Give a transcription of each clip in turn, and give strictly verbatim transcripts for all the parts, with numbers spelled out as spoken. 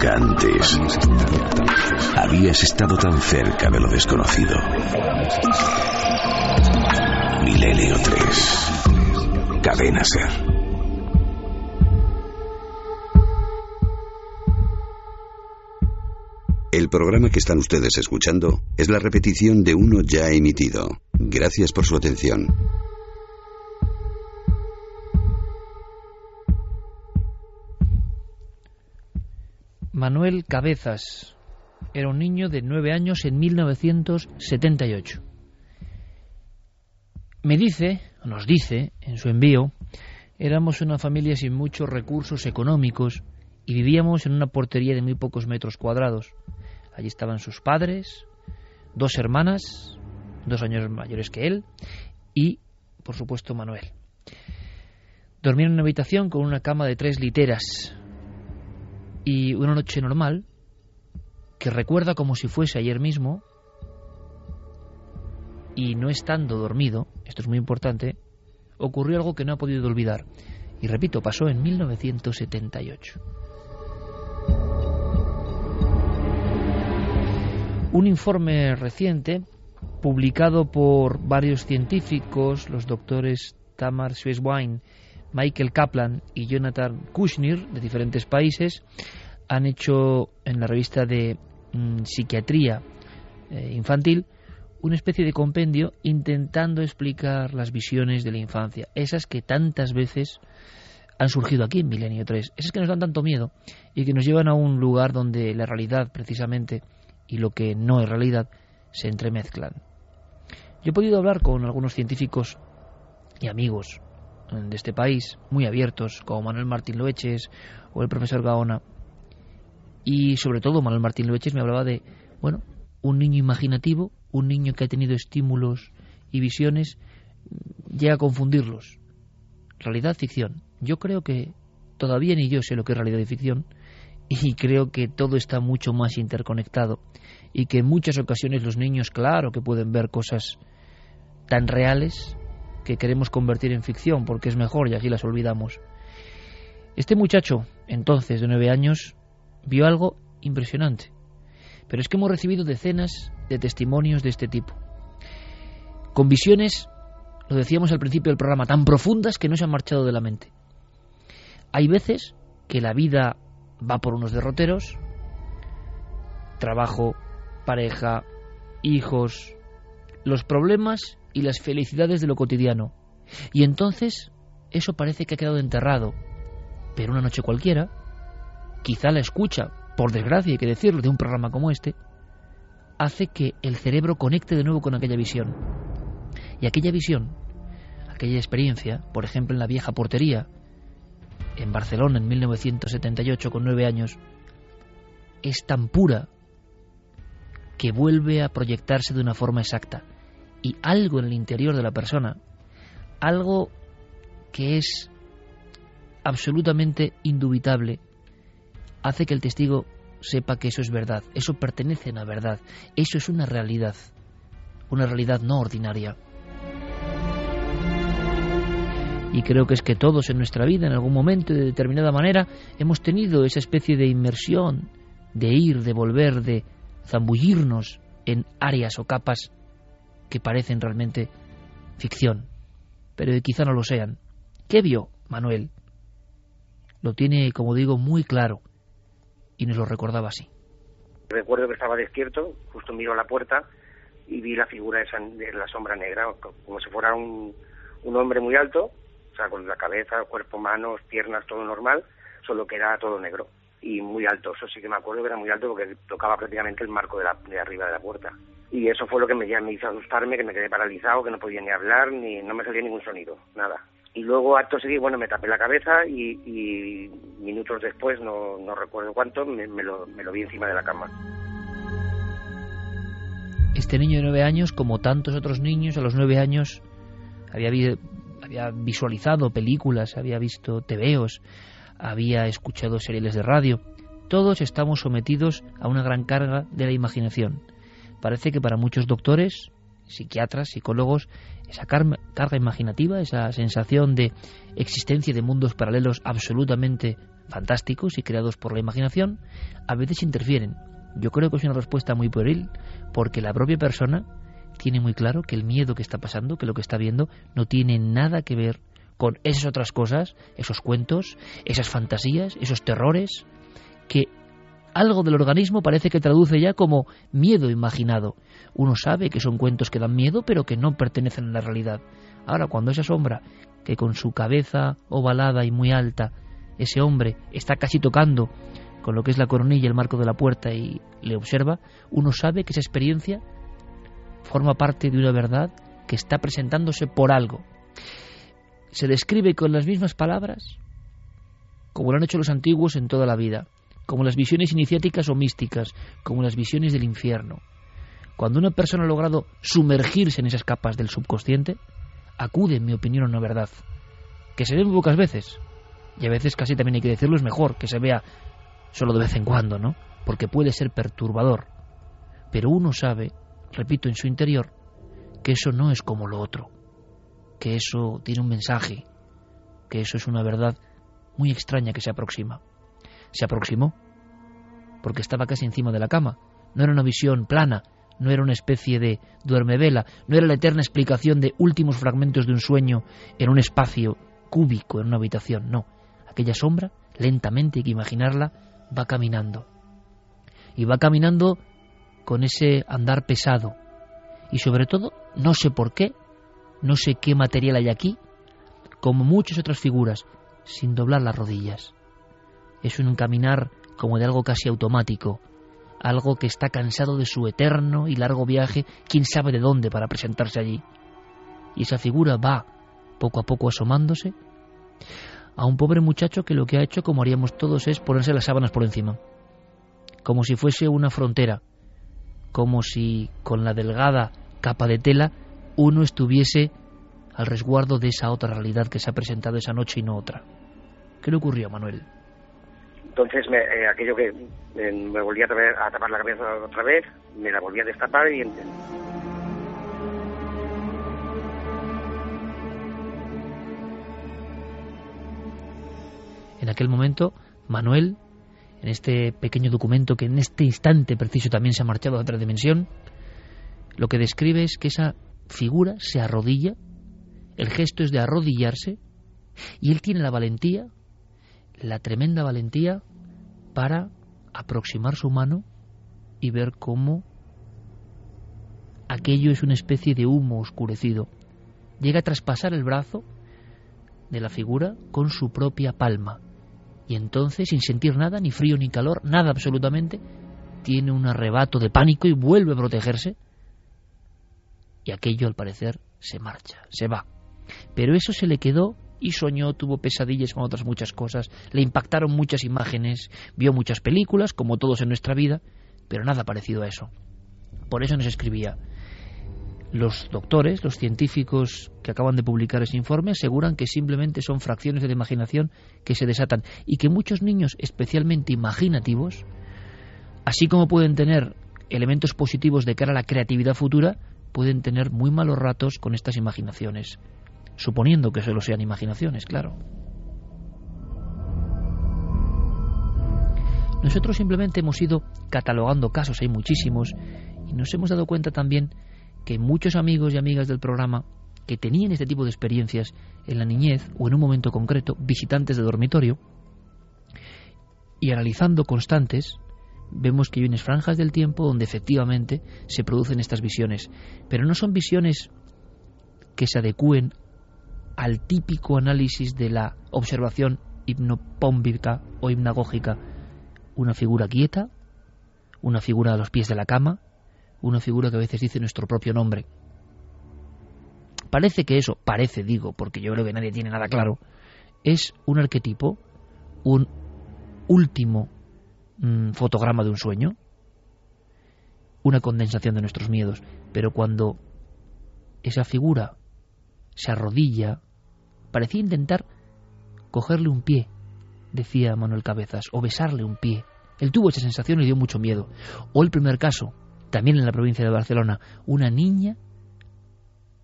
nunca antes habías estado tan cerca de lo desconocido. Milenio tres. Cadena SER. El programa que están ustedes escuchando es la repetición de uno ya emitido. Gracias por su atención. Manuel Cabezas era un niño de nueve años en mil novecientos setenta y ocho. Me dice, nos dice, en su envío, éramos una familia sin muchos recursos económicos y vivíamos en una portería de muy pocos metros cuadrados. Allí estaban sus padres, dos hermanas, dos años mayores que él, y, por supuesto, Manuel. Dormía en una habitación con una cama de tres literas. Y una noche normal, que recuerda como si fuese ayer mismo, y no estando dormido, esto es muy importante, ocurrió algo que no ha podido olvidar. Y repito, pasó en mil novecientos setenta y ocho. Un informe reciente, publicado por varios científicos, los doctores Tamar Schweiswein, Michael Kaplan y Jonathan Kushner, de diferentes países, han hecho en la revista de mm, psiquiatría eh, infantil una especie de compendio intentando explicar las visiones de la infancia, esas que tantas veces han surgido aquí en Milenio tres, esas que nos dan tanto miedo y que nos llevan a un lugar donde la realidad, precisamente, y lo que no es realidad, se entremezclan. Yo he podido hablar con algunos científicos y amigos de este país, muy abiertos, como Manuel Martín Loeches o el profesor Gaona, y sobre todo Manuel Martín Loeches me hablaba de, bueno, un niño imaginativo, un niño que ha tenido estímulos y visiones, llega a confundirlos. Realidad, ficción. Yo creo que todavía ni yo sé lo que es realidad y ficción, y creo que todo está mucho más interconectado, y que en muchas ocasiones los niños, claro que pueden ver cosas tan reales que queremos convertir en ficción porque es mejor y así las olvidamos. Este muchacho, entonces de nueve años, vio algo impresionante. Pero es que hemos recibido decenas de testimonios de este tipo, con visiones, lo decíamos al principio del programa, tan profundas que no se han marchado de la mente. Hay veces que la vida va por unos derroteros, trabajo, pareja, hijos, los problemas y las felicidades de lo cotidiano, y entonces eso parece que ha quedado enterrado. Pero una noche cualquiera, quizá la escucha, por desgracia hay que decirlo, de un programa como este, hace que el cerebro conecte de nuevo con aquella visión. Y aquella visión, aquella experiencia, por ejemplo en la vieja portería, en Barcelona en mil novecientos setenta y ocho, con nueve años, es tan pura que vuelve a proyectarse de una forma exacta. Y algo en el interior de la persona, algo que es absolutamente indubitable, hace que el testigo sepa que eso es verdad, eso pertenece a una verdad, eso es una realidad, una realidad no ordinaria. Y creo que es que todos en nuestra vida, en algún momento, de determinada manera, hemos tenido esa especie de inmersión, de ir, de volver, de zambullirnos en áreas o capas que parecen realmente ficción, pero que quizá no lo sean. ¿Qué vio Manuel? Lo tiene, como digo, muy claro, y nos lo recordaba así. Recuerdo que estaba despierto, justo miro a la puerta y vi la figura esa de la sombra negra, como si fuera un, un hombre muy alto, o sea, con la cabeza, cuerpo, manos, piernas, todo normal, solo que era todo negro y muy alto. Eso sí que me acuerdo que era muy alto porque tocaba prácticamente el marco de, la, de arriba de la puerta. Y eso fue lo que me, ya me hizo asustarme, que me quedé paralizado, que no podía ni hablar, ni no me salía ningún sonido, nada. Y luego, acto seguido, bueno, me tapé la cabeza y, y minutos después, no, no recuerdo cuánto, me, me, lo, me lo vi encima de la cama. Este niño de nueve años, como tantos otros niños, a los nueve años había, había visualizado películas, había visto tebeos, había escuchado seriales de radio. Todos estamos sometidos a una gran carga de la imaginación. Parece que para muchos doctores, psiquiatras, psicólogos, esa carga, carga imaginativa, esa sensación de existencia de mundos paralelos absolutamente fantásticos y creados por la imaginación, a veces interfieren. Yo creo que es una respuesta muy pueril, porque la propia persona tiene muy claro que el miedo que está pasando, que lo que está viendo, no tiene nada que ver con esas otras cosas, esos cuentos, esas fantasías, esos terrores, que algo del organismo parece que traduce ya como miedo imaginado. Uno sabe que son cuentos que dan miedo, pero que no pertenecen a la realidad. Ahora, cuando esa sombra, que con su cabeza ovalada y muy alta, ese hombre está casi tocando con lo que es la coronilla, el marco de la puerta, y le observa, uno sabe que esa experiencia forma parte de una verdad que está presentándose por algo. Se describe con las mismas palabras como lo han hecho los antiguos en toda la vida, como las visiones iniciáticas o místicas, como las visiones del infierno. Cuando una persona ha logrado sumergirse en esas capas del subconsciente, acude, en mi opinión, a una verdad que se ve muy pocas veces, y a veces casi también hay que decirlo, es mejor que se vea solo de vez en cuando, ¿no? Porque puede ser perturbador. Pero uno sabe, repito, en su interior, que eso no es como lo otro, que eso tiene un mensaje, que eso es una verdad muy extraña que se aproxima. Se aproximó porque estaba casi encima de la cama. No era una visión plana, no era una especie de duermevela, no era la eterna explicación de últimos fragmentos de un sueño en un espacio cúbico, en una habitación, no. Aquella sombra, lentamente, hay que imaginarla, va caminando. Y va caminando con ese andar pesado. Y sobre todo, no sé por qué, no sé qué material hay aquí, como muchas otras figuras, sin doblar las rodillas. Es un caminar como de algo casi automático, algo que está cansado de su eterno y largo viaje, quién sabe de dónde, para presentarse allí. Y esa figura va, poco a poco asomándose, a un pobre muchacho que lo que ha hecho, como haríamos todos, es ponerse las sábanas por encima, como si fuese una frontera, como si con la delgada capa de tela uno estuviese al resguardo de esa otra realidad que se ha presentado esa noche y no otra. ¿Qué le ocurrió a Manuel? Entonces me, eh, aquello que eh, me volví a, traer, a tapar la cabeza otra vez, me la volví a destapar y... En aquel momento, Manuel, en este pequeño documento que en este instante preciso también se ha marchado a otra dimensión, lo que describe es que esa figura se arrodilla, el gesto es de arrodillarse, y él tiene la valentía, la tremenda valentía, para aproximar su mano y ver cómo aquello es una especie de humo oscurecido. Llega a traspasar el brazo de la figura con su propia palma. Y entonces, sin sentir nada, ni frío ni calor, nada absolutamente, tiene un arrebato de pánico y vuelve a protegerse. Y aquello, al parecer, se marcha, se va. Pero eso se le quedó y soñó, tuvo pesadillas con otras muchas cosas, le impactaron muchas imágenes, vio muchas películas, como todos en nuestra vida, pero nada parecido a eso. Por eso nos escribía. Los doctores, los científicos que acaban de publicar ese informe, aseguran que simplemente son fracciones de la imaginación que se desatan y que muchos niños especialmente imaginativos, así como pueden tener elementos positivos de cara a la creatividad futura, pueden tener muy malos ratos con estas imaginaciones, suponiendo que solo sean imaginaciones, claro. Nosotros simplemente hemos ido catalogando casos, hay muchísimos, y nos hemos dado cuenta también que muchos amigos y amigas del programa que tenían este tipo de experiencias en la niñez o en un momento concreto, visitantes de dormitorio, y analizando constantes, vemos que hay unas franjas del tiempo donde efectivamente se producen estas visiones, pero no son visiones que se adecúen al típico análisis de la observación hipnopómbica o hipnagógica. Una figura quieta, una figura a los pies de la cama, una figura que a veces dice nuestro propio nombre. Parece que eso, parece digo, porque yo creo que nadie tiene nada claro, es un arquetipo, un último mmm, fotograma de un sueño, una condensación de nuestros miedos. Pero cuando esa figura se arrodilla, parecía intentar cogerle un pie, decía Manuel Cabezas, o besarle un pie. Él tuvo esa sensación y dio mucho miedo. O el primer caso, también en la provincia de Barcelona, una niña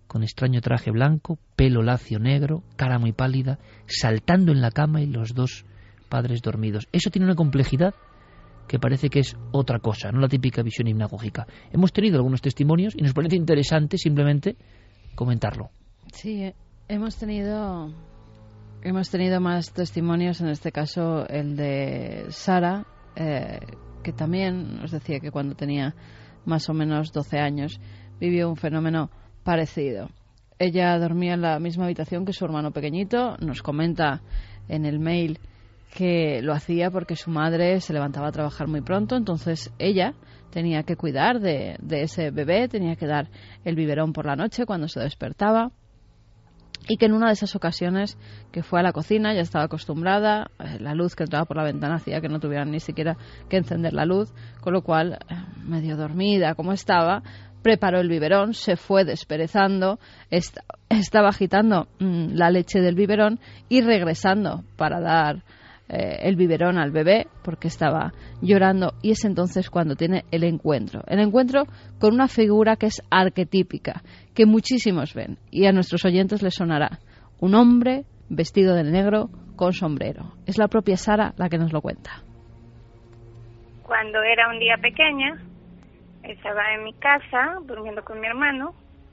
con extraño traje blanco, pelo lacio negro, cara muy pálida, saltando en la cama y los dos padres dormidos. Eso tiene una complejidad que parece que es otra cosa, no la típica visión hipnagógica. Hemos tenido algunos testimonios y nos parece interesante simplemente comentarlo. Sí, hemos tenido hemos tenido más testimonios, en este caso el de Sara, eh, que también nos decía que cuando tenía más o menos doce años vivió un fenómeno parecido. Ella dormía en la misma habitación que su hermano pequeñito. Nos comenta en el mail que lo hacía porque su madre se levantaba a trabajar muy pronto, entonces ella tenía que cuidar de, de ese bebé, tenía que dar el biberón por la noche cuando se despertaba, y que en una de esas ocasiones que fue a la cocina, ya estaba acostumbrada, eh, la luz que entraba por la ventana hacía que no tuvieran ni siquiera que encender la luz, con lo cual, eh, medio dormida como estaba, preparó el biberón, se fue desperezando, est- estaba agitando mmm, la leche del biberón y regresando para dar eh, el biberón al bebé porque estaba llorando, y es entonces cuando tiene el encuentro. El encuentro con una figura que es arquetípica, que muchísimos ven, y a nuestros oyentes les sonará. Un hombre vestido de negro con sombrero. Es la propia Sara la que nos lo cuenta. Cuando era un día pequeña, estaba en mi casa durmiendo con mi hermano,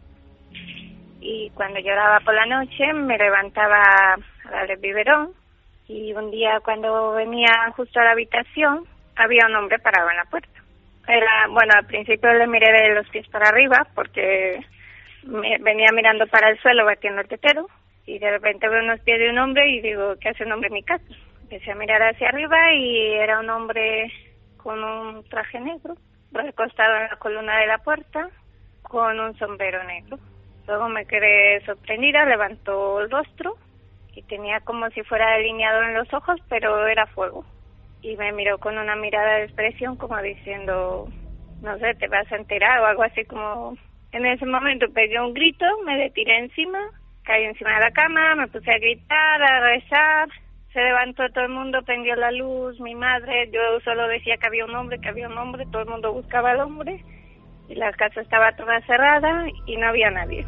y cuando lloraba por la noche me levantaba a darle el biberón, y un día cuando venía justo a la habitación había un hombre parado en la puerta. Era, bueno, al principio le miré de los pies para arriba porque me venía mirando para el suelo batiendo el tetero, y de repente veo unos pies de un hombre y digo, ¿qué hace un hombre en mi casa? Empecé a mirar hacia arriba y era un hombre con un traje negro, recostado en la columna de la puerta, con un sombrero negro. Luego me quedé sorprendida, levantó el rostro y tenía como si fuera delineado en los ojos, pero era fuego. Y me miró con una mirada de expresión como diciendo, no sé, te vas a enterar o algo así. Como en ese momento pegué un grito, me le tiré encima, caí encima de la cama, me puse a gritar, a rezar. Se levantó todo el mundo, prendió la luz, mi madre, yo solo decía que había un hombre, que había un hombre, todo el mundo buscaba al hombre, y la casa estaba toda cerrada y no había nadie.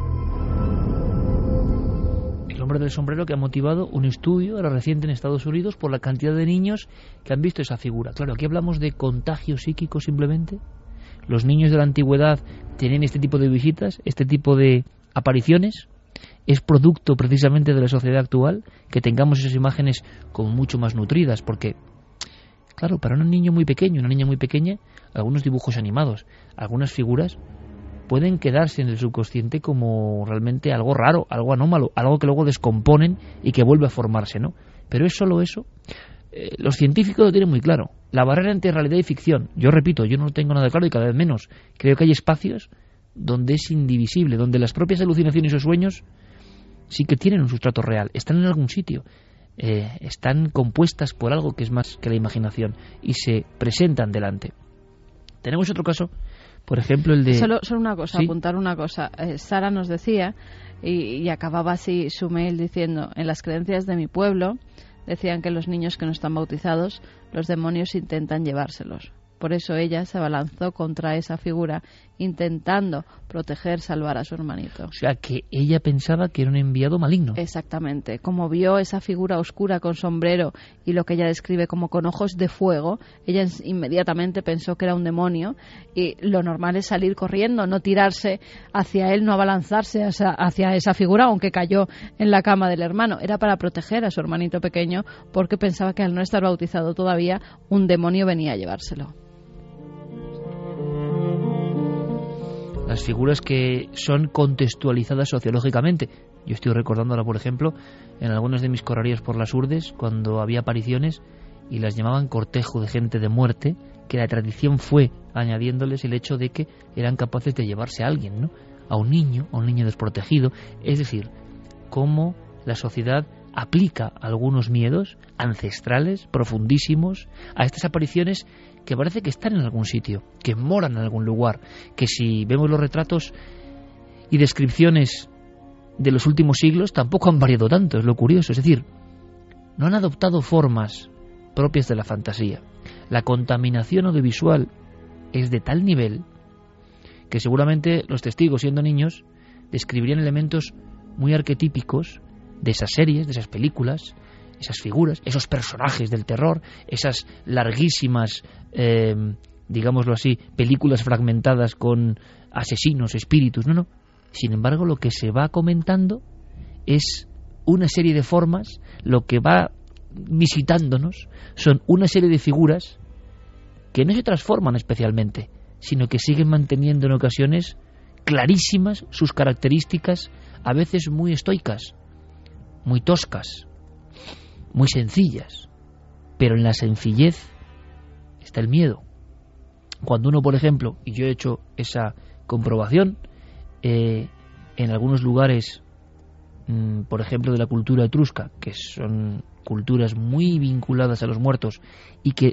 El hombre del sombrero que ha motivado un estudio ahora reciente en Estados Unidos por la cantidad de niños que han visto esa figura. Claro, aquí hablamos de contagio psíquico simplemente. Los niños de la antigüedad tienen este tipo de visitas, este tipo de apariciones. Es producto precisamente de la sociedad actual que tengamos esas imágenes como mucho más nutridas, porque, claro, para un niño muy pequeño, una niña muy pequeña, algunos dibujos animados, algunas figuras pueden quedarse en el subconsciente como realmente algo raro, algo anómalo, algo que luego descomponen y que vuelve a formarse, ¿no? Pero es solo eso. Eh, los científicos lo tienen muy claro. La barrera entre realidad y ficción, yo repito, yo no lo tengo nada claro y cada vez menos. Creo que hay espacios donde es indivisible, donde las propias alucinaciones o sueños sí que tienen un sustrato real, están en algún sitio, eh, están compuestas por algo que es más que la imaginación y se presentan delante. Tenemos otro caso, por ejemplo, el de... Solo, solo una cosa, ¿Sí? apuntar una cosa. Eh, Sara nos decía, y, y acababa así su mail diciendo, en las creencias de mi pueblo decían que los niños que no están bautizados, los demonios intentan llevárselos. Por eso ella se abalanzó contra esa figura, intentando proteger, salvar a su hermanito. O sea, que ella pensaba que era un enviado maligno. Exactamente. Como vio esa figura oscura con sombrero y lo que ella describe como con ojos de fuego, ella inmediatamente pensó que era un demonio, y lo normal es salir corriendo, no tirarse hacia él, no abalanzarse hacia, hacia esa figura, aunque cayó en la cama del hermano. Era para proteger a su hermanito pequeño, porque pensaba que al no estar bautizado todavía, un demonio venía a llevárselo. Las figuras que son contextualizadas sociológicamente. Yo estoy recordando ahora, por ejemplo, en algunas de mis correrías por las urdes, cuando había apariciones y las llamaban cortejo de gente de muerte, que la tradición fue añadiéndoles el hecho de que eran capaces de llevarse a alguien, ¿no? A un niño, a un niño desprotegido. Es decir, cómo la sociedad aplica algunos miedos ancestrales, profundísimos, a estas apariciones que parece que están en algún sitio, que moran en algún lugar, que si vemos los retratos y descripciones de los últimos siglos tampoco han variado tanto, es lo curioso. Es decir, no han adoptado formas propias de la fantasía. La contaminación audiovisual es de tal nivel que seguramente los testigos, siendo niños, describirían elementos muy arquetípicos de esas series, de esas películas, esas figuras, esos personajes del terror, esas larguísimas, eh, digámoslo así, películas fragmentadas con asesinos, espíritus. No, no. Sin embargo, lo que se va comentando es una serie de formas, lo que va visitándonos son una serie de figuras que no se transforman especialmente, sino que siguen manteniendo en ocasiones clarísimas sus características, a veces muy estoicas, muy toscas, muy sencillas, pero en la sencillez está el miedo. Cuando uno, por ejemplo, y yo he hecho esa comprobación, eh, en algunos lugares, mmm, por ejemplo, de la cultura etrusca, que son culturas muy vinculadas a los muertos y que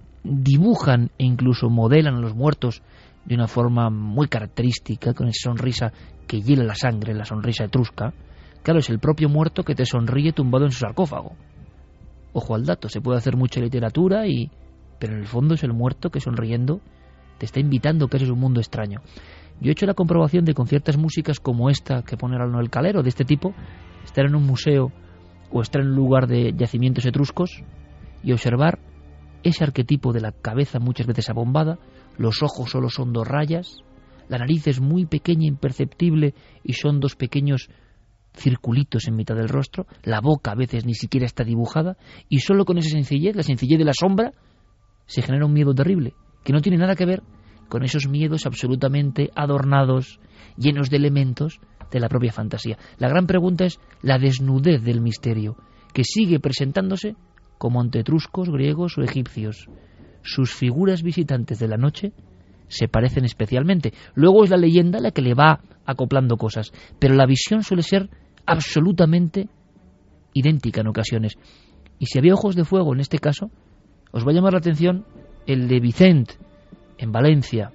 dibujan e incluso modelan a los muertos de una forma muy característica, con esa sonrisa que hiela la sangre, la sonrisa etrusca. Claro, es el propio muerto que te sonríe tumbado en su sarcófago. Ojo al dato, se puede hacer mucha literatura, y pero en el fondo es el muerto que, sonriendo, te está invitando a que eres un mundo extraño. Yo he hecho la comprobación de, con ciertas músicas como esta que pone Arno el Calero, de este tipo, estar en un museo o estar en un lugar de yacimientos etruscos y observar ese arquetipo de la cabeza muchas veces abombada, los ojos solo son dos rayas, la nariz es muy pequeña, imperceptible, y son dos pequeños circulitos en mitad del rostro, la boca a veces ni siquiera está dibujada, y solo con esa sencillez, la sencillez de la sombra, se genera un miedo terrible, que no tiene nada que ver con esos miedos absolutamente adornados, llenos de elementos de la propia fantasía. La gran pregunta es la desnudez del misterio, que sigue presentándose como ante etruscos, griegos o egipcios. Sus figuras visitantes de la noche se parecen especialmente. Luego es la leyenda la que le va acoplando cosas, pero la visión suele ser absolutamente idéntica en ocasiones. Y si había ojos de fuego en este caso, os va a llamar la atención el de Vicent en Valencia,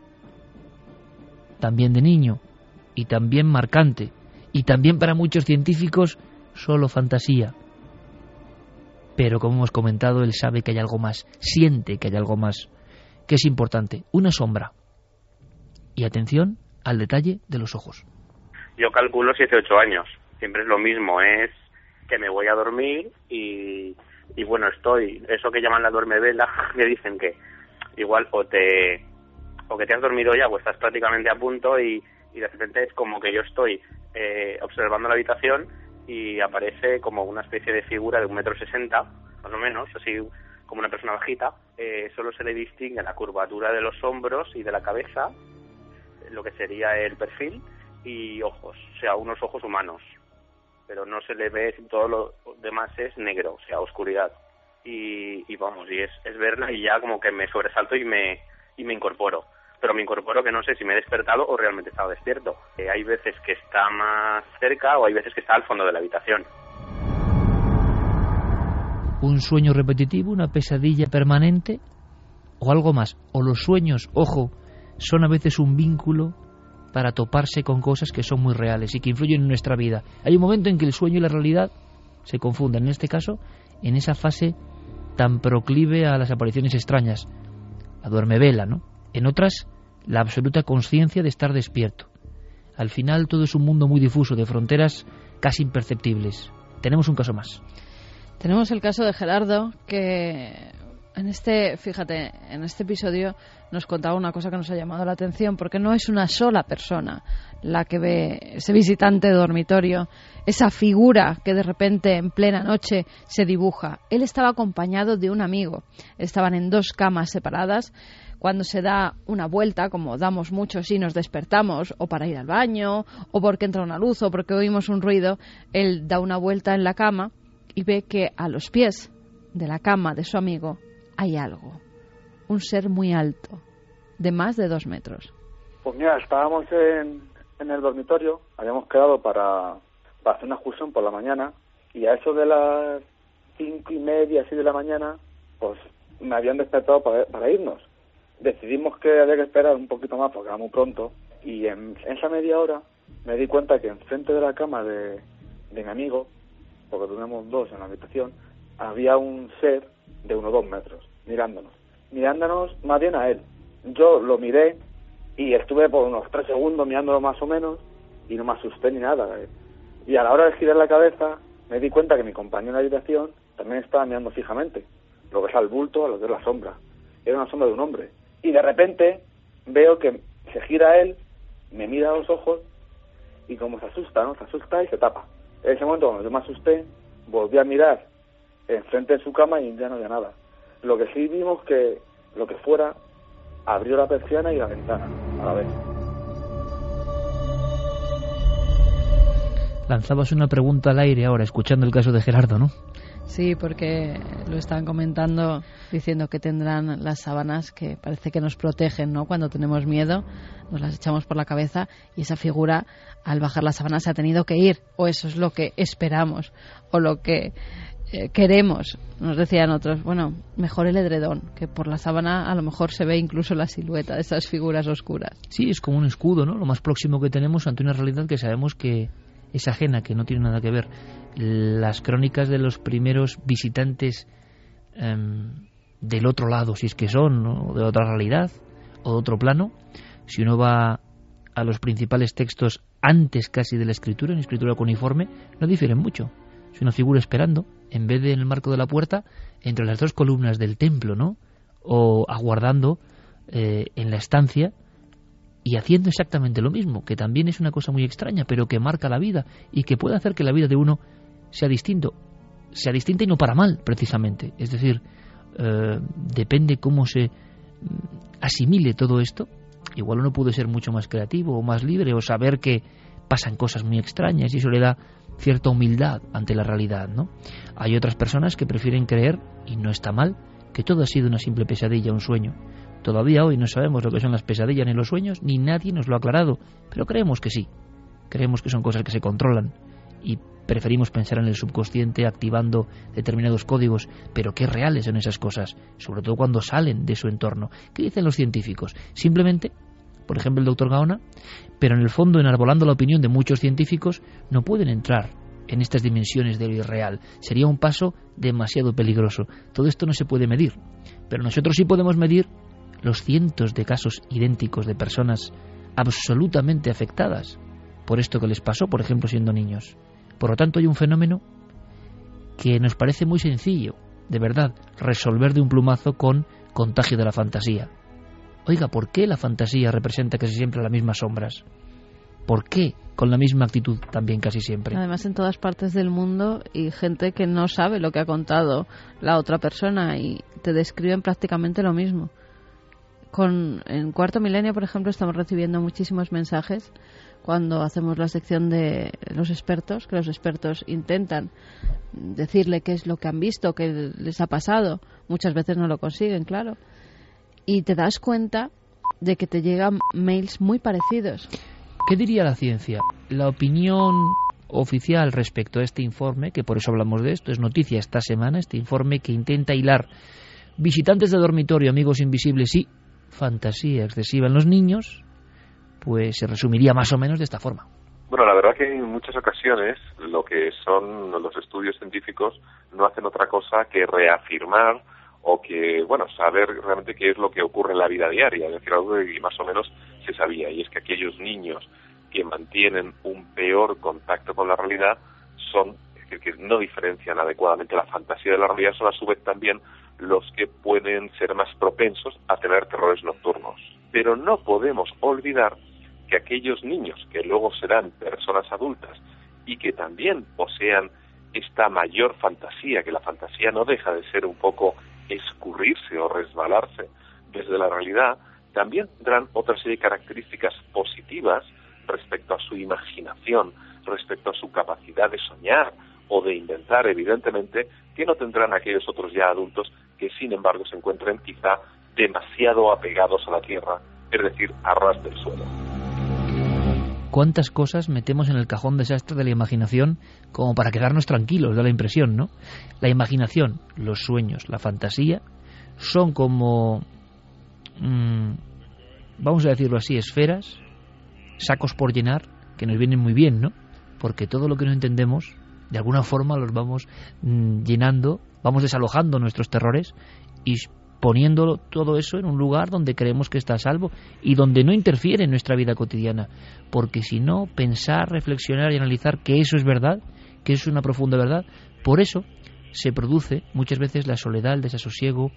también de niño, y también marcante, y también para muchos científicos solo fantasía. Pero como hemos comentado, él sabe que hay algo más, siente que hay algo más, que es importante, una sombra. Y atención al detalle de los ojos. Yo calculo siete ocho años, siempre es lo mismo, es que me voy a dormir y, y bueno, estoy, eso que llaman la duermevela, me dicen que igual o te o que te has dormido ya o estás prácticamente a punto y, y de repente es como que yo estoy eh, observando la habitación y aparece como una especie de figura de un metro sesenta, más o menos, así como una persona bajita, eh, solo se le distingue la curvatura de los hombros y de la cabeza, lo que sería el perfil, y ojos, o sea, unos ojos humanos, pero no se le ve, todo lo demás es negro, o sea, oscuridad, y, y vamos, y es, es verla y ya como que me sobresalto y me, y me incorporo. Pero me incorporo que no sé si me he despertado o realmente he estado despierto. Eh, hay veces que está más cerca o hay veces que está al fondo de la habitación. Un sueño repetitivo, una pesadilla permanente o algo más. O los sueños, ojo, son a veces un vínculo para toparse con cosas que son muy reales y que influyen en nuestra vida. Hay un momento en que el sueño y la realidad se confunden. En este caso, en esa fase tan proclive a las apariciones extrañas, la duermevela, ¿no? En otras, la absoluta conciencia de estar despierto. Al final todo es un mundo muy difuso, de fronteras casi imperceptibles. Tenemos un caso más. Tenemos el caso de Gerardo, que en este, fíjate, en este episodio nos contaba una cosa que nos ha llamado la atención, porque no es una sola persona la que ve ese visitante de dormitorio, esa figura que de repente en plena noche se dibuja. Él estaba acompañado de un amigo. Estaban en dos camas separadas. Cuando se da una vuelta, como damos muchos y nos despertamos, o para ir al baño, o porque entra una luz, o porque oímos un ruido, él da una vuelta en la cama y ve que a los pies de la cama de su amigo hay algo, un ser muy alto, de más de dos metros. Pues mira, estábamos en, en el dormitorio, habíamos quedado para, para hacer una excursión por la mañana, y a eso de las cinco y media, así de la mañana, pues me habían despertado para, para irnos. Decidimos que había que esperar un poquito más porque era muy pronto, y en esa media hora me di cuenta que enfrente de la cama de, de mi amigo, porque tenemos dos en la habitación, había un ser de unos dos metros, mirándonos, mirándonos más bien a él. Yo lo miré y estuve por unos tres segundos mirándolo más o menos, y no me asusté ni nada. Y a la hora de girar la cabeza me di cuenta que mi compañero de habitación también estaba mirando fijamente, lo que es al bulto, a lo que es la sombra. Era una sombra de un hombre. Y de repente veo que se gira él, me mira a los ojos y como se asusta, ¿no? Se asusta y se tapa. En ese momento, cuando yo me asusté, volví a mirar enfrente de su cama y ya no había nada. Lo que sí vimos que lo que fuera abrió la persiana y la ventana a la vez. Lanzabas una pregunta al aire ahora, escuchando el caso de Gerardo, ¿no? Sí, porque lo están comentando diciendo que tendrán las sábanas que parece que nos protegen, ¿no? Cuando tenemos miedo, nos las echamos por la cabeza y esa figura, al bajar la sábana, se ha tenido que ir. O eso es lo que esperamos, o lo que eh, queremos. Nos decían otros, bueno, mejor el edredón, que por la sábana a lo mejor se ve incluso la silueta de esas figuras oscuras. Sí, es como un escudo, ¿no? Lo más próximo que tenemos ante una realidad que sabemos que es ajena, que no tiene nada que ver. Las crónicas de los primeros visitantes eh, del otro lado, si es que son, ¿no? De otra realidad o de otro plano, si uno va a los principales textos antes casi de la escritura, en escritura cuneiforme, no difieren mucho. Es una figura esperando, en vez de en el marco de la puerta, entre las dos columnas del templo, ¿no? O aguardando eh, en la estancia, y haciendo exactamente lo mismo, que también es una cosa muy extraña, pero que marca la vida y que puede hacer que la vida de uno sea distinto, sea distinta y no para mal, precisamente. Es decir, eh, depende cómo se asimile todo esto. Igual uno puede ser mucho más creativo o más libre, o saber que pasan cosas muy extrañas y eso le da cierta humildad ante la realidad, ¿no? Hay otras personas que prefieren creer, y no está mal, que todo ha sido una simple pesadilla, un sueño. Todavía hoy no sabemos lo que son las pesadillas ni los sueños, ni nadie nos lo ha aclarado, pero creemos que sí. Creemos que son cosas que se controlan y preferimos pensar en el subconsciente activando determinados códigos, pero qué reales son esas cosas, sobre todo cuando salen de su entorno. ¿Qué dicen los científicos? Simplemente, por ejemplo el doctor Gaona, pero en el fondo, enarbolando la opinión de muchos científicos, no pueden entrar en estas dimensiones de lo irreal. Sería un paso demasiado peligroso. Todo esto no se puede medir, pero nosotros sí podemos medir los cientos de casos idénticos de personas absolutamente afectadas por esto que les pasó, por ejemplo, siendo niños. Por lo tanto, hay un fenómeno que nos parece muy sencillo, de verdad, resolver de un plumazo con contagio de la fantasía. Oiga, ¿por qué la fantasía representa casi siempre las mismas sombras? ¿Por qué con la misma actitud también casi siempre? Además, en todas partes del mundo, y gente que no sabe lo que ha contado la otra persona y te describen prácticamente lo mismo. Con, en Cuarto Milenio, por ejemplo, estamos recibiendo muchísimos mensajes cuando hacemos la sección de los expertos, que los expertos intentan decirle qué es lo que han visto, qué les ha pasado. Muchas veces no lo consiguen, claro. Y te das cuenta de que te llegan mails muy parecidos. ¿Qué diría la ciencia? La opinión oficial respecto a este informe, que por eso hablamos de esto, es noticia esta semana, este informe que intenta hilar visitantes de dormitorio, amigos invisibles y fantasía excesiva en los niños, pues se resumiría más o menos de esta forma. Bueno, la verdad que en muchas ocasiones lo que son los estudios científicos no hacen otra cosa que reafirmar o que, bueno, saber realmente qué es lo que ocurre en la vida diaria, es decir, algo que más o menos se sabía, y es que aquellos niños que mantienen un peor contacto con la realidad son, es decir, que no diferencian adecuadamente la fantasía de la realidad, son a su vez también los que pueden ser más propensos a tener terrores nocturnos. Pero no podemos olvidar que aquellos niños que luego serán personas adultas y que también posean esta mayor fantasía, que la fantasía no deja de ser un poco escurrirse o resbalarse desde la realidad, también tendrán otra serie de características positivas respecto a su imaginación, respecto a su capacidad de soñar o de inventar, evidentemente, que no tendrán aquellos otros ya adultos que, sin embargo, se encuentren quizá demasiado apegados a la tierra, es decir, a ras del suelo. ¿Cuántas cosas metemos en el cajón desastre de la imaginación como para quedarnos tranquilos? Da la impresión, ¿no? La imaginación, los sueños, la fantasía, son como, mmm, vamos a decirlo así, esferas, sacos por llenar, que nos vienen muy bien, ¿no? Porque todo lo que no entendemos, de alguna forma los vamos mmm, llenando, vamos desalojando nuestros terrores y poniendo todo eso en un lugar donde creemos que está a salvo y donde no interfiere en nuestra vida cotidiana, porque si no, pensar, reflexionar y analizar que eso es verdad, que eso es una profunda verdad, por eso se produce muchas veces la soledad, el desasosiego,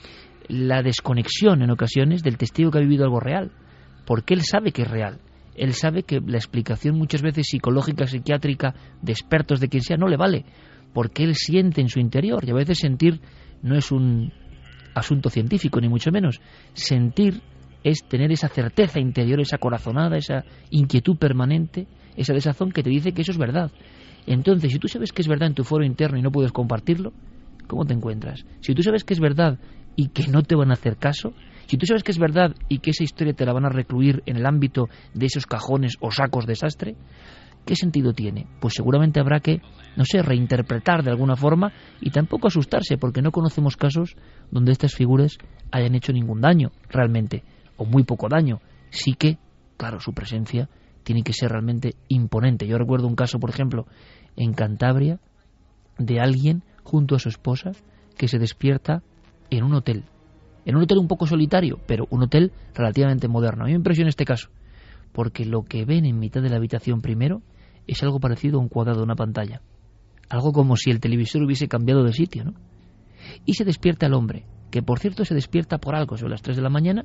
la desconexión en ocasiones del testigo que ha vivido algo real, porque él sabe que es real, él sabe que la explicación muchas veces psicológica, psiquiátrica, de expertos, de quien sea, no le vale, porque él siente en su interior, y a veces sentir no es un asunto científico, ni mucho menos. Sentir es tener esa certeza interior, esa corazonada, esa inquietud permanente, esa desazón que te dice que eso es verdad. Entonces, si tú sabes que es verdad en tu foro interno y no puedes compartirlo, ¿cómo te encuentras? Si tú sabes que es verdad y que no te van a hacer caso, si tú sabes que es verdad y que esa historia te la van a recluir en el ámbito de esos cajones o sacos de desastre, ¿qué sentido tiene? Pues seguramente habrá que, no sé, reinterpretar de alguna forma y tampoco asustarse, porque no conocemos casos donde estas figuras hayan hecho ningún daño realmente, o muy poco daño. Sí que, claro, su presencia tiene que ser realmente imponente. Yo recuerdo un caso, por ejemplo, en Cantabria, de alguien junto a su esposa que se despierta en un hotel. En un hotel un poco solitario, pero un hotel relativamente moderno. A mí me impresiona este caso, porque lo que ven en mitad de la habitación primero es algo parecido a un cuadrado de una pantalla. Algo como si el televisor hubiese cambiado de sitio, ¿no? Y se despierta el hombre, que por cierto se despierta por algo sobre las tres de la mañana,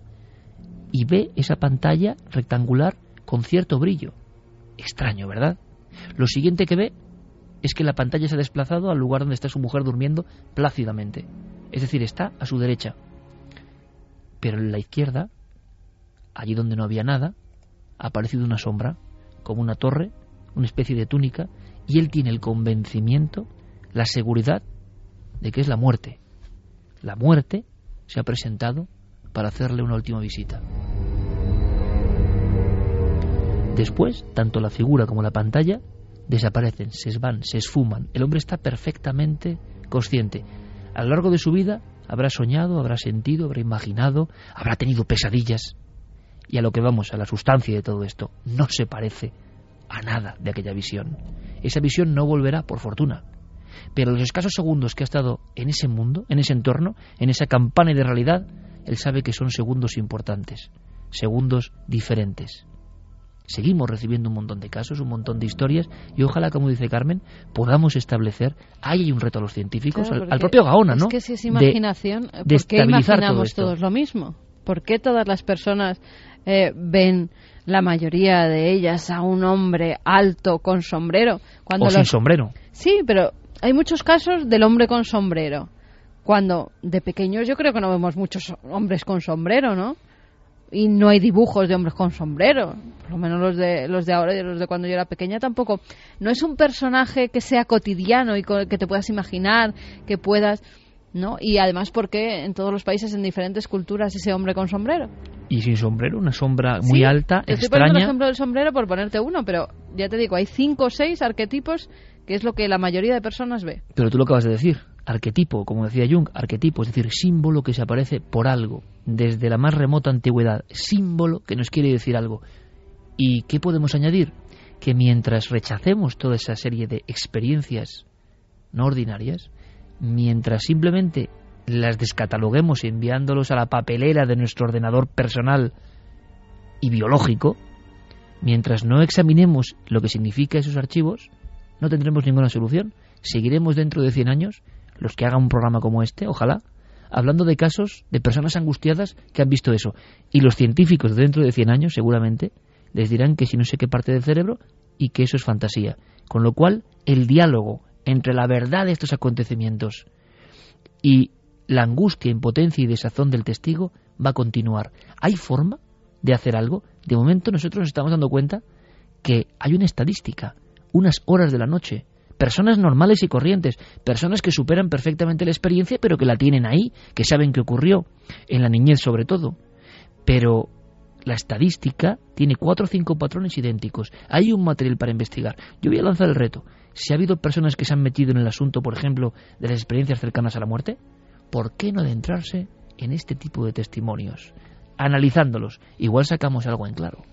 y ve esa pantalla rectangular con cierto brillo. Extraño, ¿verdad? Lo siguiente que ve es que la pantalla se ha desplazado al lugar donde está su mujer durmiendo plácidamente. Es decir, está a su derecha. Pero en la izquierda, allí donde no había nada, ha aparecido una sombra, como una torre, una especie de túnica, y él tiene el convencimiento, la seguridad de que es la muerte. La muerte se ha presentado para hacerle una última visita. Después, tanto la figura como la pantalla desaparecen, se van, se esfuman. El hombre está perfectamente consciente. A lo largo de su vida habrá soñado, habrá sentido, habrá imaginado, habrá tenido pesadillas. Y a lo que vamos, a la sustancia de todo esto, no se parece a nada de aquella visión. Esa visión no volverá, por fortuna. Pero los escasos segundos que ha estado en ese mundo, en ese entorno, en esa campana de realidad, él sabe que son segundos importantes, segundos diferentes. Seguimos recibiendo un montón de casos, un montón de historias, y ojalá, como dice Carmen, podamos establecer, ahí hay un reto a los científicos, claro, al, al propio Gaona, ¿no? Es que si es imaginación, de, ¿por de qué imaginamos todo todos lo mismo? ¿Por qué todas las personas eh, ven, la mayoría de ellas, a un hombre alto con sombrero? Cuando o los... sin sombrero. Sí, pero hay muchos casos del hombre con sombrero. Cuando de pequeños yo creo que no vemos muchos hombres con sombrero, ¿no? Y no hay dibujos de hombres con sombrero, por lo menos los de los de ahora y los de cuando yo era pequeña tampoco. No es un personaje que sea cotidiano y que te puedas imaginar, que puedas, ¿no? Y además porque en todos los países, en diferentes culturas, ese hombre con sombrero. Y sin sombrero, una sombra muy sí, alta, te estoy extraña. poniendo el ejemplo del sombrero por ponerte uno, pero ya te digo, hay cinco o seis arquetipos que es lo que la mayoría de personas ve. Pero tú lo acabas de decir, arquetipo, como decía Jung, arquetipo, es decir, símbolo que se aparece por algo, desde la más remota antigüedad, símbolo que nos quiere decir algo. ¿Y qué podemos añadir? Que mientras rechacemos toda esa serie de experiencias no ordinarias, mientras simplemente las descataloguemos enviándolos a la papelera de nuestro ordenador personal y biológico, mientras no examinemos lo que significa esos archivos, no tendremos ninguna solución. Seguiremos dentro de cien años, los que hagan un programa como este, ojalá, hablando de casos de personas angustiadas que han visto eso. Y los científicos de dentro de cien años, seguramente, les dirán que si no sé qué parte del cerebro y que eso es fantasía. Con lo cual, el diálogo entre la verdad de estos acontecimientos y la angustia, impotencia y desazón del testigo va a continuar. ¿Hay forma de hacer algo? De momento nosotros nos estamos dando cuenta que hay una estadística, unas horas de la noche, personas normales y corrientes, personas que superan perfectamente la experiencia pero que la tienen ahí, que saben qué ocurrió, en la niñez sobre todo. Pero la estadística tiene cuatro o cinco patrones idénticos. Hay un material para investigar. Yo voy a lanzar el reto. Si ha habido personas que se han metido en el asunto, por ejemplo, de las experiencias cercanas a la muerte, ¿por qué no adentrarse en este tipo de testimonios? Analizándolos, igual sacamos algo en claro.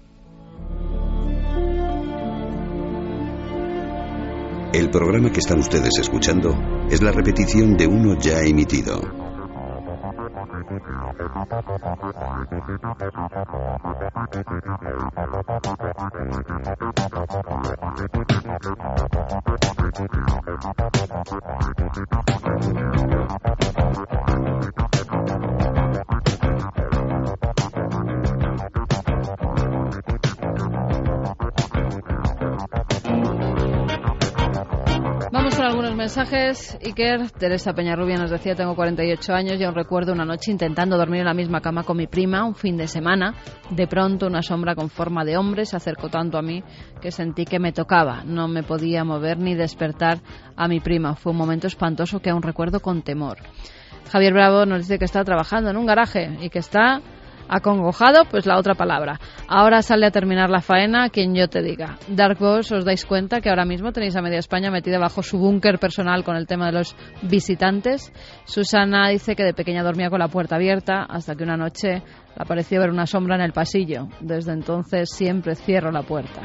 El programa que están ustedes escuchando es la repetición de uno ya emitido. Vamos con algunos mensajes. Iker, Teresa Peñarrubia nos decía: tengo cuarenta y ocho años y aún recuerdo una noche intentando dormir en la misma cama con mi prima, un fin de semana. De pronto una sombra con forma de hombre se acercó tanto a mí que sentí que me tocaba. No me podía mover ni despertar a mi prima. Fue un momento espantoso que aún recuerdo con temor. Javier Bravo nos dice que está trabajando en un garaje y que está acongojado, pues la otra palabra. Ahora sale a terminar la faena quien yo te diga. Dark Boss, ¿os dais cuenta que ahora mismo tenéis a media España metida bajo su búnker personal con el tema de los visitantes? Susana dice que de pequeña dormía con la puerta abierta hasta que una noche le pareció ver una sombra en el pasillo. Desde entonces siempre cierro la puerta.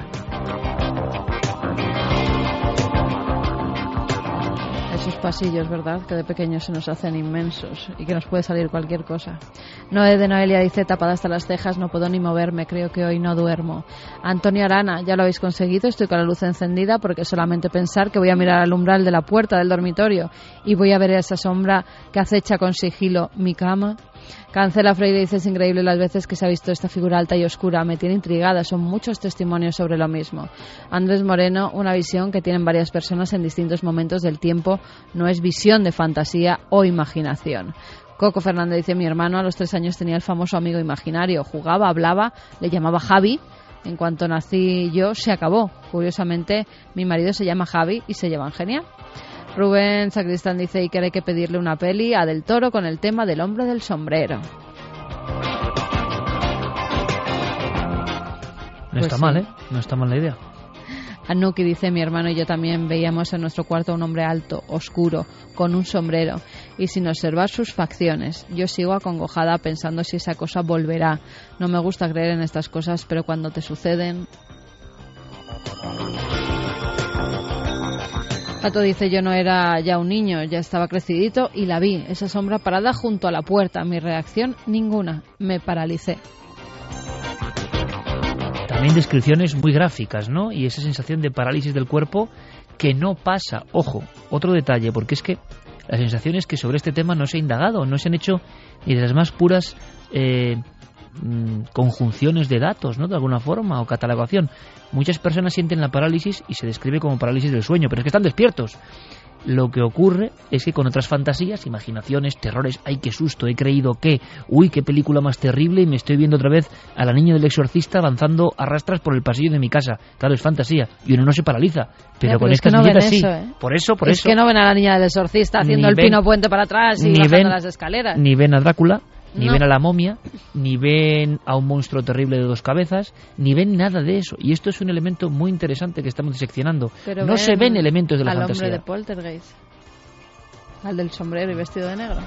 Esos pasillos, ¿verdad?, que de pequeños se nos hacen inmensos y que nos puede salir cualquier cosa. Noé de Noelia dice: tapada hasta las cejas, no puedo ni moverme, creo que hoy no duermo. Antonio Arana: ya lo habéis conseguido, estoy con la luz encendida porque solamente pensar que voy a mirar al umbral de la puerta del dormitorio y voy a ver esa sombra que acecha con sigilo mi cama. Cancela Freire dice: es increíble las veces que se ha visto esta figura alta y oscura, me tiene intrigada, son muchos testimonios sobre lo mismo. Andrés Moreno: una visión que tienen varias personas en distintos momentos del tiempo, no es visión de fantasía o imaginación. Coco Fernández dice: mi hermano a los tres años tenía el famoso amigo imaginario, jugaba, hablaba, le llamaba Javi. En cuanto nací yo se acabó. Curiosamente mi marido se llama Javi y se llevan genial. Rubén Sacristán dice: y que hay que pedirle una peli a Del Toro con el tema del hombre del sombrero. No Pues está sí. mal, ¿eh? No está mal la idea. Anuki dice: mi hermano y yo también veíamos en nuestro cuarto a un hombre alto, oscuro, con un sombrero y sin observar sus facciones. Yo sigo acongojada pensando si esa cosa volverá. No me gusta creer en estas cosas, pero cuando te suceden... Pato dice: yo no era ya un niño, ya estaba crecidito y la vi, esa sombra parada junto a la puerta. Mi reacción, ninguna, me paralicé. También descripciones muy gráficas, ¿no? Y esa sensación de parálisis del cuerpo que no pasa. Ojo, otro detalle, porque es que la sensación es que sobre este tema no se ha indagado, no se han hecho ni de las más puras eh, conjunciones de datos, ¿no?, de alguna forma, o catalogación. Muchas personas sienten la parálisis y se describe como parálisis del sueño, pero es que están despiertos. Lo que ocurre es que con otras fantasías, imaginaciones, terrores, ¡ay, qué susto! He creído que, ¡uy, qué película más terrible! Y me estoy viendo otra vez a la niña del exorcista avanzando a rastras por el pasillo de mi casa. Claro, es fantasía. Y uno no se paraliza. Pero Ya, con pero es estas que no viñetas ven sí. eso, ¿eh? Por eso, por es eso. que no ven a la niña del exorcista haciendo Ni el ven- pino puente para atrás y ni bajando ven- las escaleras. Ni ven a Drácula, ni No. ven a la momia, ni ven a un monstruo terrible de dos cabezas, ni ven nada de eso. Y esto es un elemento muy interesante que estamos diseccionando. Pero No se ven elementos de la al fantasía. hombre de Poltergeist, al del sombrero y vestido de negro.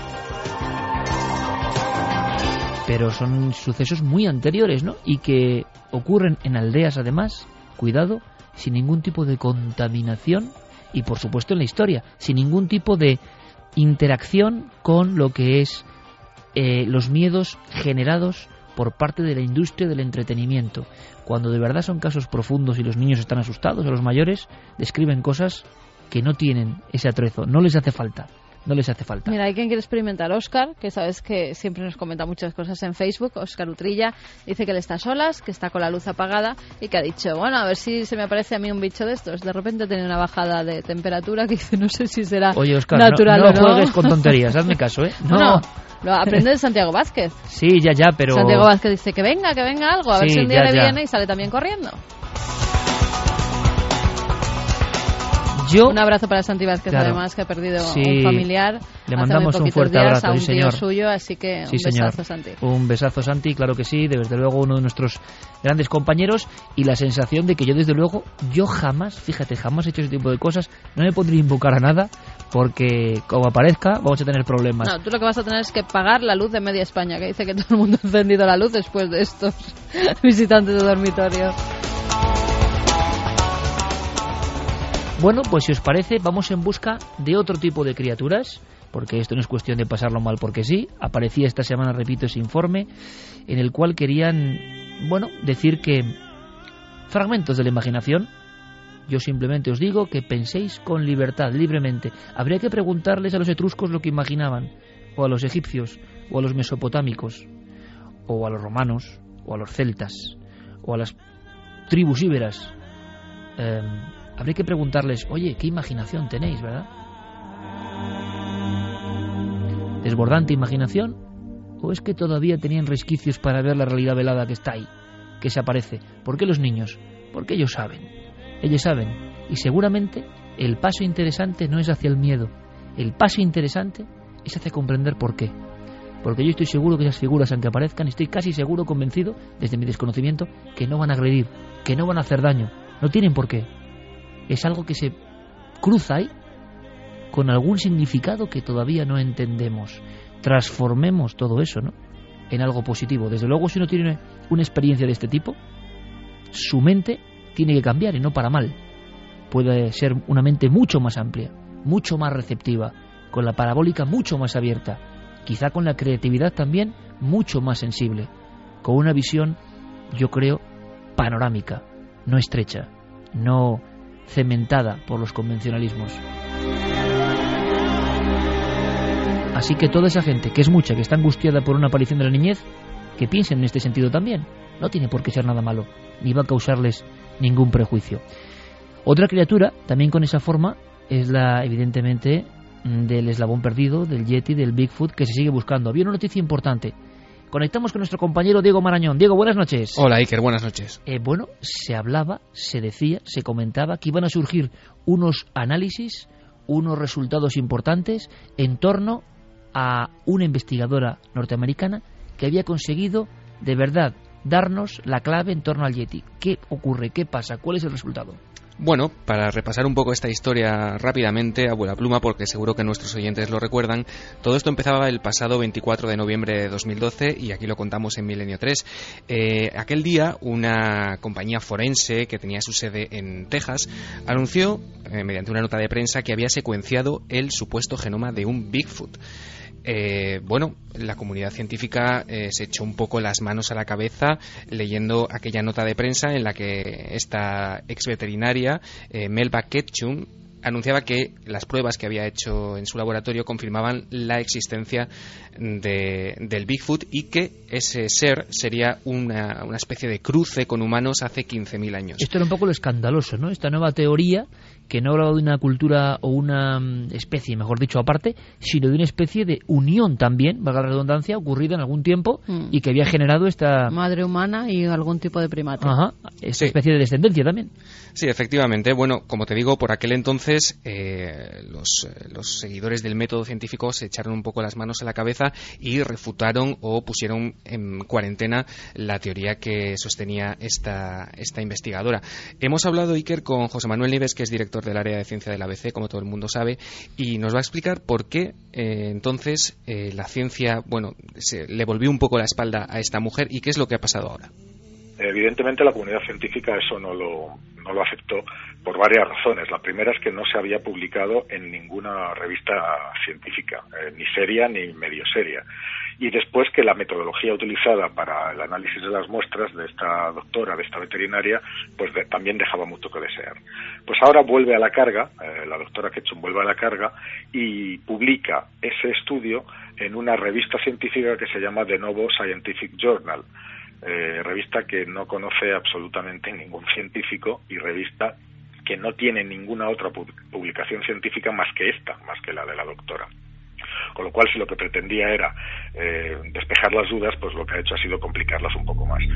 Pero son sucesos muy anteriores, ¿no? Y que ocurren en aldeas, además, cuidado, sin ningún tipo de contaminación y, por supuesto, en la historia, sin ningún tipo de interacción con lo que es eh, los miedos generados por parte de la industria del entretenimiento. Cuando de verdad son casos profundos y los niños están asustados, o los mayores describen cosas que no tienen ese atrezo, no les hace falta. No les hace falta. Mira, hay quien quiere experimentar. Óscar, que sabes que siempre nos comenta muchas cosas en Facebook. Óscar Utrilla dice que él está a solas, que está con la luz apagada y que ha dicho, bueno, a ver si se me aparece a mí un bicho de estos. De repente tiene una bajada de temperatura que dice, no sé si será Oye, Óscar, natural no, no o no. juegues con tonterías, hazme caso, ¿eh? No. Bueno, lo aprende de Santiago Vázquez. Sí, ya, ya, pero... Santiago Vázquez dice que venga, que venga algo, a ver Sí, si un día ya, le ya. viene y sale también corriendo. Yo... Un abrazo para Santi Vázquez, Claro. además, que ha perdido Sí. un familiar. Le hace mandamos muy un poquitos fuerte días abrazo, a un sí, tío señor. suyo, así que Sí, un señor. besazo, Santi. Un besazo, Santi, claro que sí, desde luego uno de nuestros grandes compañeros, y la sensación de que yo, desde luego, yo jamás, fíjate, jamás he hecho ese tipo de cosas, no me pondría a invocar a nada, porque como aparezca vamos a tener problemas. No, tú lo que vas a tener es que pagar la luz de media España, que dice que todo el mundo ha encendido la luz después de estos visitantes de dormitorio. Bueno, pues si os parece, vamos en busca de otro tipo de criaturas porque esto no es cuestión de pasarlo mal porque sí. Aparecía esta semana, repito, ese informe en el cual querían, bueno, decir que fragmentos de la imaginación. Yo simplemente os digo que penséis con libertad, libremente. Habría que preguntarles a los etruscos lo que imaginaban, o a los egipcios, o a los mesopotámicos, o a los romanos, o a los celtas, o a las tribus íberas. Eh, habría que preguntarles, oye, ¿qué imaginación tenéis, verdad? ¿Desbordante imaginación? ¿O es que todavía tenían resquicios para ver la realidad velada que está ahí, que se aparece? ¿Por qué los niños? Porque ellos saben. Ellos saben, y seguramente el paso interesante no es hacia el miedo, el paso interesante es hacia comprender por qué. Porque yo estoy seguro que esas figuras, aunque aparezcan, estoy casi seguro, convencido, desde mi desconocimiento, que no van a agredir, que no van a hacer daño, no tienen por qué. Es algo que se cruza ahí con algún significado que todavía no entendemos. Transformemos todo eso, ¿no?, en algo positivo. Desde luego, si uno tiene una experiencia de este tipo, su mente tiene que cambiar, y no para mal. Puede ser una mente mucho más amplia, mucho más receptiva, con la parabólica mucho más abierta, quizá con la creatividad también mucho más sensible, con una visión, yo creo, panorámica, no estrecha, no cementada por los convencionalismos. Así que toda esa gente, que es mucha, que está angustiada por una aparición de la niñez, que piensen en este sentido también. No tiene por qué ser nada malo, ni va a causarles ningún prejuicio. Otra criatura, también con esa forma, es la, evidentemente, del eslabón perdido, del Yeti, del Bigfoot, que se sigue buscando. Había una noticia importante. Conectamos con nuestro compañero Diego Marañón. Diego, buenas noches. Hola, Iker, buenas noches. Eh, bueno, se hablaba, se decía, se comentaba que iban a surgir unos análisis, unos resultados importantes en torno a una investigadora norteamericana que había conseguido, de verdad, darnos la clave en torno al Yeti. ¿Qué ocurre? ¿Qué pasa? ¿Cuál es el resultado? Bueno, para repasar un poco esta historia rápidamente, a vuela pluma, porque seguro que nuestros oyentes lo recuerdan, todo esto empezaba el pasado veinticuatro de noviembre de dos mil doce, y aquí lo contamos en Milenio tres. Eh, aquel día, una compañía forense que tenía su sede en Texas anunció, eh, mediante una nota de prensa, que había secuenciado el supuesto genoma de un Bigfoot. Eh, bueno, la comunidad científica eh, se echó un poco las manos a la cabeza leyendo aquella nota de prensa en la que esta ex veterinaria, eh, Melba Ketchum, anunciaba que las pruebas que había hecho en su laboratorio confirmaban la existencia de, del Bigfoot, y que ese ser sería una, una especie de cruce con humanos hace quince mil años. Esto era un poco lo escandaloso, ¿no? Esta nueva teoría, que no hablaba de una cultura o una especie, mejor dicho, aparte, sino de una especie de unión también, valga la redundancia, ocurrida en algún tiempo, mm. y que había generado esta... madre humana y algún tipo de primate. Ajá, esta sí. especie de descendencia también. Sí, efectivamente. Bueno, como te digo, por aquel entonces eh, los, los seguidores del método científico se echaron un poco las manos a la cabeza y refutaron o pusieron en cuarentena la teoría que sostenía esta, esta investigadora. Hemos hablado, Iker, con José Manuel Nieves, que es director del área de ciencia del A B C, como todo el mundo sabe, y nos va a explicar por qué eh, entonces eh, la ciencia, bueno, se le volvió un poco la espalda a esta mujer, y qué es lo que ha pasado ahora. Evidentemente la comunidad científica eso no lo, no lo aceptó por varias razones. La primera es que no se había publicado en ninguna revista científica, eh, ni seria ni medio seria. Y después que la metodología utilizada para el análisis de las muestras de esta doctora, de esta veterinaria, pues de, también dejaba mucho que desear. Pues ahora vuelve a la carga, eh, la doctora Ketchum vuelve a la carga y publica ese estudio en una revista científica que se llama The Novo Scientific Journal. Eh, revista que no conoce absolutamente ningún científico y revista que no tiene ninguna otra publicación científica más que esta, más que la de la doctora. Con lo cual, si lo que pretendía era eh, despejar las dudas, pues lo que ha hecho ha sido complicarlas un poco más.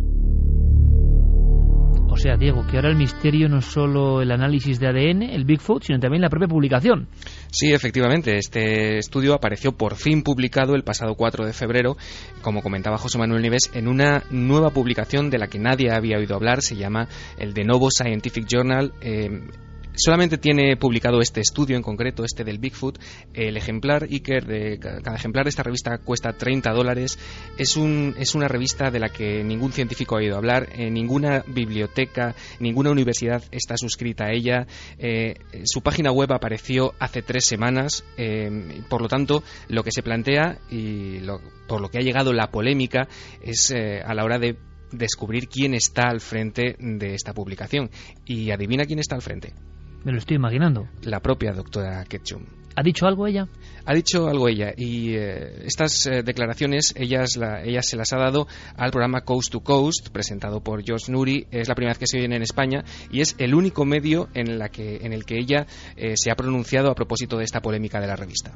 O sea, Diego, que ahora el misterio no es solo el análisis de A D N, el Bigfoot, sino también la propia publicación. Sí, efectivamente, este estudio apareció por fin publicado el pasado cuatro de febrero, como comentaba José Manuel Nieves, en una nueva publicación de la que nadie había oído hablar. Se llama el The Novo Scientific Journal. Eh, solamente tiene publicado este estudio en concreto, este del Bigfoot. El ejemplar Iker, de cada ejemplar de esta revista cuesta treinta dólares. Es, un, es una revista de la que ningún científico ha oído hablar, eh, ninguna biblioteca, ninguna universidad está suscrita a ella. Eh, su página web apareció hace tres semanas, eh, por lo tanto, lo que se plantea y lo, por lo que ha llegado la polémica es eh, a la hora de descubrir quién está al frente de esta publicación. Y adivina quién está al frente. Me lo estoy imaginando. La propia doctora Ketchum. ¿Ha dicho algo ella? Ha dicho algo ella, y eh, estas eh, declaraciones ellas, la, ella se las ha dado al programa Coast to Coast, presentado por Josh Nuri. Es la primera vez que se oyen en España y es el único medio en, la que, en el que ella eh, se ha pronunciado a propósito de esta polémica de la revista.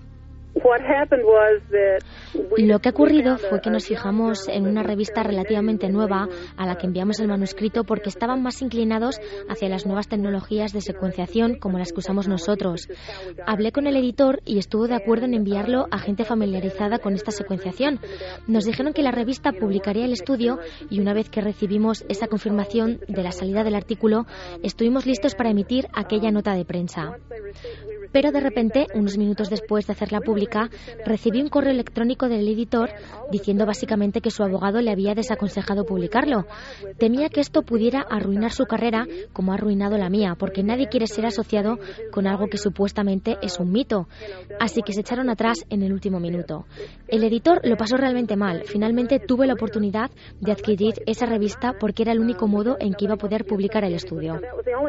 Lo que ha ocurrido fue que nos fijamos en una revista relativamente nueva a la que enviamos el manuscrito porque estaban más inclinados hacia las nuevas tecnologías de secuenciación como las que usamos nosotros. Hablé con el editor y estuvo de acuerdo en enviarlo a gente familiarizada con esta secuenciación. Nos dijeron que la revista publicaría el estudio y una vez que recibimos esa confirmación de la salida del artículo, estuvimos listos para emitir aquella nota de prensa. Pero de repente, unos minutos después de hacerla pública, recibí un correo electrónico del editor diciendo básicamente que su abogado le había desaconsejado publicarlo. Temía que esto pudiera arruinar su carrera como ha arruinado la mía, porque nadie quiere ser asociado con algo que supuestamente es un mito. Así que se echaron atrás en el último minuto. El editor lo pasó realmente mal. Finalmente tuve la oportunidad de adquirir esa revista porque era el único modo en que iba a poder publicar el estudio.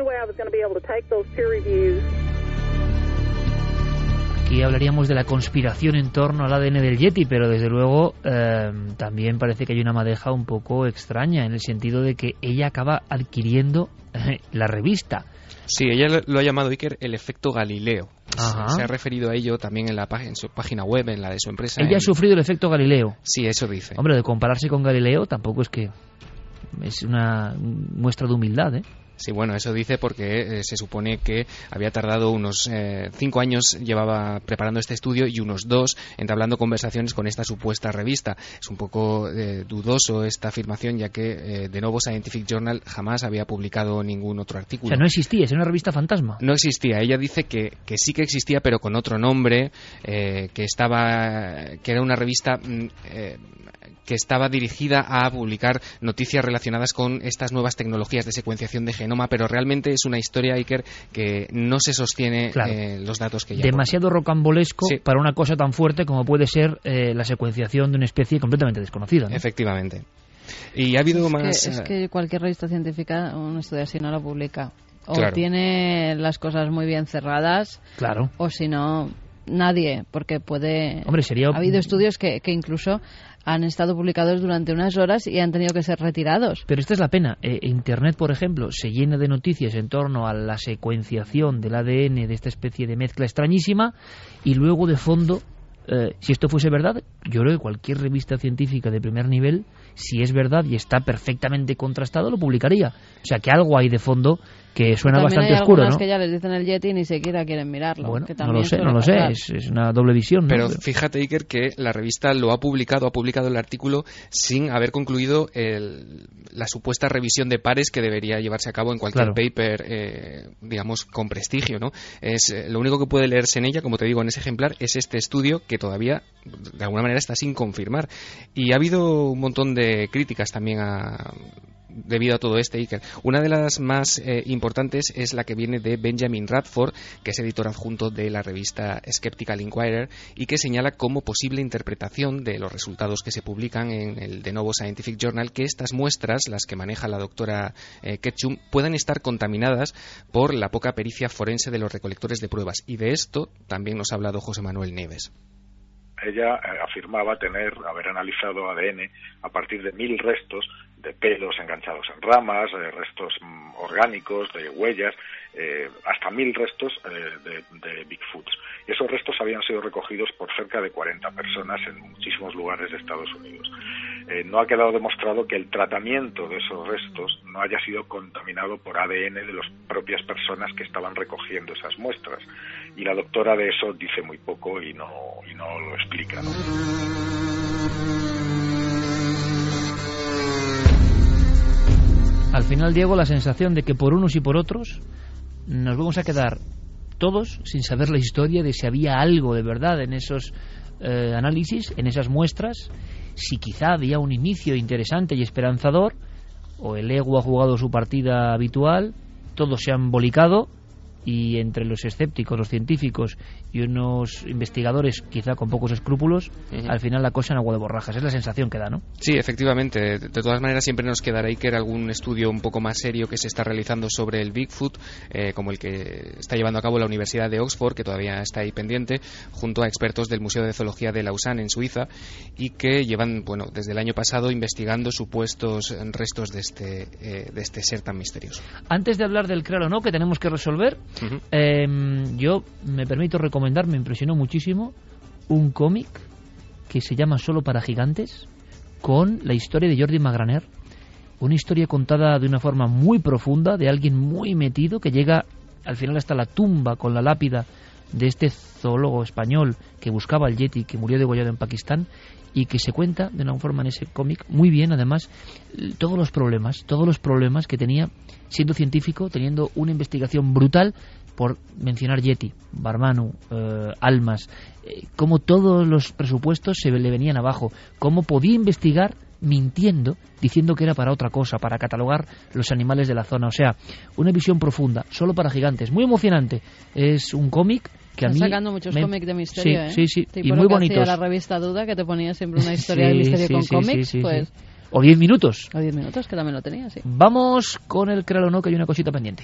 Aquí hablaríamos de la conspiración en torno al A D N del Yeti, pero desde luego eh, también parece que hay una madeja un poco extraña, en el sentido de que ella acaba adquiriendo eh, la revista. Sí, ella lo ha llamado, Iker, el efecto Galileo. Ajá. Se ha referido a ello también en, la, en su página web, en la de su empresa. Ella en... ha sufrido el efecto Galileo. Sí, eso dice. Hombre, de compararse con Galileo tampoco es que... Es una muestra de humildad, ¿eh? Sí, bueno, eso dice porque eh, se supone que había tardado unos eh, cinco años, llevaba preparando este estudio y unos dos entablando conversaciones con esta supuesta revista. Es un poco eh, dudoso esta afirmación, ya que eh, The Novo Scientific Journal jamás había publicado ningún otro artículo. O sea, no existía, es una revista fantasma. No existía. Ella dice que, que sí que existía, pero con otro nombre, eh, que estaba, que era una revista eh, que estaba dirigida a publicar noticias relacionadas con estas nuevas tecnologías de secuenciación de genoma, pero realmente es una historia, Iker, que no se sostiene claro. eh, los datos que ella demasiado pone. rocambolesco Sí. para una cosa tan fuerte como puede ser eh, la secuenciación de una especie completamente desconocida, ¿no? Efectivamente. Y ha habido es más... Que, es que cualquier revista científica, un estudio así no lo publica. O Claro. tiene las cosas muy bien cerradas, Claro. o si no, nadie, porque puede... Hombre, sería... Ha habido estudios que, que incluso han estado publicados durante unas horas y han tenido que ser retirados. Pero esta es la pena. Eh, Internet, por ejemplo, se llena de noticias en torno a la secuenciación del A D N de esta especie de mezcla extrañísima y luego de fondo, eh, si esto fuese verdad, yo creo que cualquier revista científica de primer nivel, si es verdad y está perfectamente contrastado, lo publicaría. O sea que algo hay de fondo que suena También bastante hay oscuro, algunas ¿no? que ya les dicen el Yeti y ni siquiera quieren mirarlo. Bueno, que no lo sé, suele no lo sé, pasar. es, es una doble visión, ¿no? Pero fíjate, Iker, que la revista lo ha publicado, ha publicado el artículo sin haber concluido el, la supuesta revisión de pares que debería llevarse a cabo en cualquier Claro. paper, eh, digamos, con prestigio, ¿no? Es eh, lo único que puede leerse en ella, como te digo, en ese ejemplar, es este estudio que todavía, de alguna manera, está sin confirmar. Y ha habido un montón de críticas también a... debido a todo este, Iker. Una de las más eh, importantes es la que viene de Benjamin Radford, que es editor adjunto de la revista Skeptical Inquirer, y que señala como posible interpretación de los resultados que se publican en el The Novo Scientific Journal que estas muestras, las que maneja la doctora eh, Ketchum, puedan estar contaminadas por la poca pericia forense de los recolectores de pruebas. Y de esto también nos ha hablado José Manuel Nieves. Ella eh, afirmaba tener, haber analizado A D N a partir de mil restos de pelos enganchados en ramas, eh, restos mm, orgánicos, de huellas, eh, hasta mil restos eh, de, de Bigfoots. Y esos restos habían sido recogidos por cerca de cuarenta personas en muchísimos lugares de Estados Unidos. Eh, no ha quedado demostrado que el tratamiento de esos restos no haya sido contaminado por A D N de las propias personas que estaban recogiendo esas muestras. Y la doctora de eso dice muy poco y no, y no lo explica, ¿no? Al final, Diego, la sensación de que por unos y por otros nos vamos a quedar todos sin saber la historia de si había algo de verdad en esos eh, análisis, en esas muestras, si quizá había un inicio interesante y esperanzador, o el ego ha jugado su partida habitual, todos se han bolicado, y entre los escépticos, los científicos y unos investigadores quizá con pocos escrúpulos, uh-huh. al final la cosa en agua de borrajas. Es la sensación que da, ¿no? Sí, efectivamente. De todas maneras siempre nos quedará ahí que era algún estudio un poco más serio que se está realizando sobre el Bigfoot, eh, como el que está llevando a cabo la Universidad de Oxford, que todavía está ahí pendiente, junto a expertos del Museo de Zoología de Lausanne en Suiza, y que llevan, bueno, desde el año pasado investigando supuestos restos de este, eh, de este ser tan misterioso. Antes de hablar del crear o no, que tenemos que resolver, Uh-huh. Eh, yo me permito recomendar, me impresionó muchísimo un cómic que se llama Solo para gigantes, con la historia de Jordi Magraner, una historia contada de una forma muy profunda, de alguien muy metido que llega al final hasta la tumba con la lápida de este zoólogo español que buscaba al yeti, que murió degollado en Pakistán, y que se cuenta de una forma en ese cómic muy bien, además, todos los problemas, todos los problemas que tenía siendo científico, teniendo una investigación brutal, por mencionar Yeti, Barmanu, eh, Almas, eh, cómo todos los presupuestos se le venían abajo, cómo podía investigar mintiendo, diciendo que era para otra cosa, para catalogar los animales de la zona. O sea, una visión profunda, solo para gigantes, muy emocionante. Es un cómic que a mí... Están sacando muchos me... cómics de misterio, sí, ¿eh? Sí, sí, tipo y muy bonitos. Hacía la revista Duda, que te ponía siempre una historia sí, de misterio sí, con sí, cómics, sí, sí, pues... Sí. O diez minutos. O diez minutos, que también lo tenía, sí. Vamos con el créalo o no, que hay una cosita pendiente.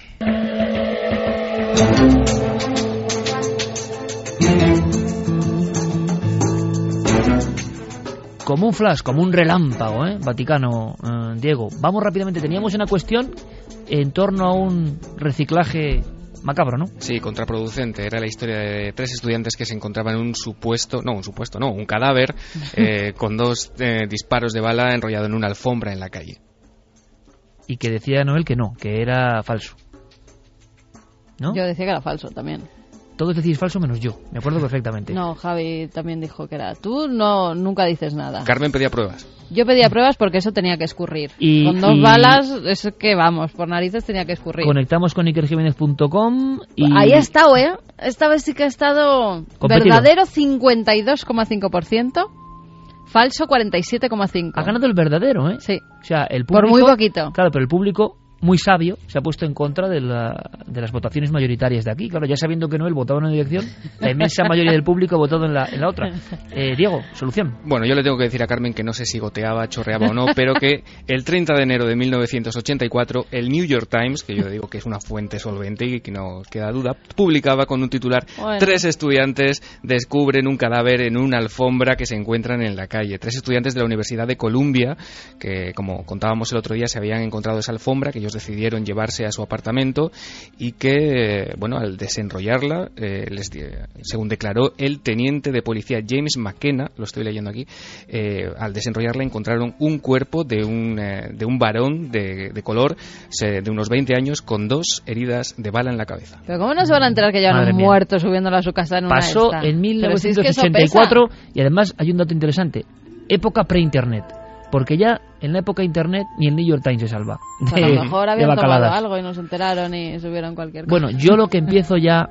Como un flash, como un relámpago, ¿eh? Vaticano, eh, Diego. Vamos rápidamente. Teníamos una cuestión en torno a un reciclaje macabro, ¿no? Sí, contraproducente. Era la historia de tres estudiantes que se encontraban en un supuesto, no, un supuesto, no, un cadáver eh, con dos eh, disparos de bala enrollado en una alfombra en la calle. Y que decía Noel que no, que era falso, ¿no? Yo decía que era falso también. Todos decís falso menos yo, me acuerdo perfectamente. No, Javi también dijo que era. Tú no, nunca dices nada. Carmen pedía pruebas. Yo pedía pruebas porque eso tenía que escurrir. Y, con dos y... balas, es que vamos, por narices tenía que escurrir. Conectamos con iker jiménez punto com y... Ahí ha estado, ¿eh? Esta vez sí que ha estado competido. Verdadero cincuenta y dos coma cinco por ciento, falso cuarenta y siete coma cinco por ciento. Ha ganado el verdadero, ¿eh? Sí. O sea, el público... Por muy poquito. Claro, pero el público... muy sabio, se ha puesto en contra de, la, de las votaciones mayoritarias de aquí. Claro, ya sabiendo que no él votaba en una dirección, la inmensa mayoría del público ha votado en la, en la otra. Eh, Diego, solución. Bueno, yo le tengo que decir a Carmen que no sé si goteaba, chorreaba o no, pero que el treinta de enero de mil novecientos ochenta y cuatro el New York Times, que yo digo que es una fuente solvente y que no queda duda, publicaba con un titular: bueno. Tres estudiantes descubren un cadáver en una alfombra que se encuentran en la calle. Tres estudiantes de la Universidad de Columbia, que como contábamos el otro día, se habían encontrado esa alfombra, que ellos decidieron llevarse a su apartamento y que, bueno, al desenrollarla, eh, les, según declaró el teniente de policía James McKenna, lo estoy leyendo aquí, eh, al desenrollarla encontraron un cuerpo de un, eh, de un varón de, de color se, de unos veinte años con dos heridas de bala en la cabeza. Pero ¿cómo no se van a enterar que llevan un muerto subiéndola a su casa en una Pasó esta? en mil novecientos ochenta y cuatro si es que y además hay un dato interesante, época pre-internet. Porque ya en la época de internet ni el New York Times se salva. De, a lo mejor habían tomado algo y no se enteraron y subieron cualquier cosa. Bueno, yo lo que empiezo ya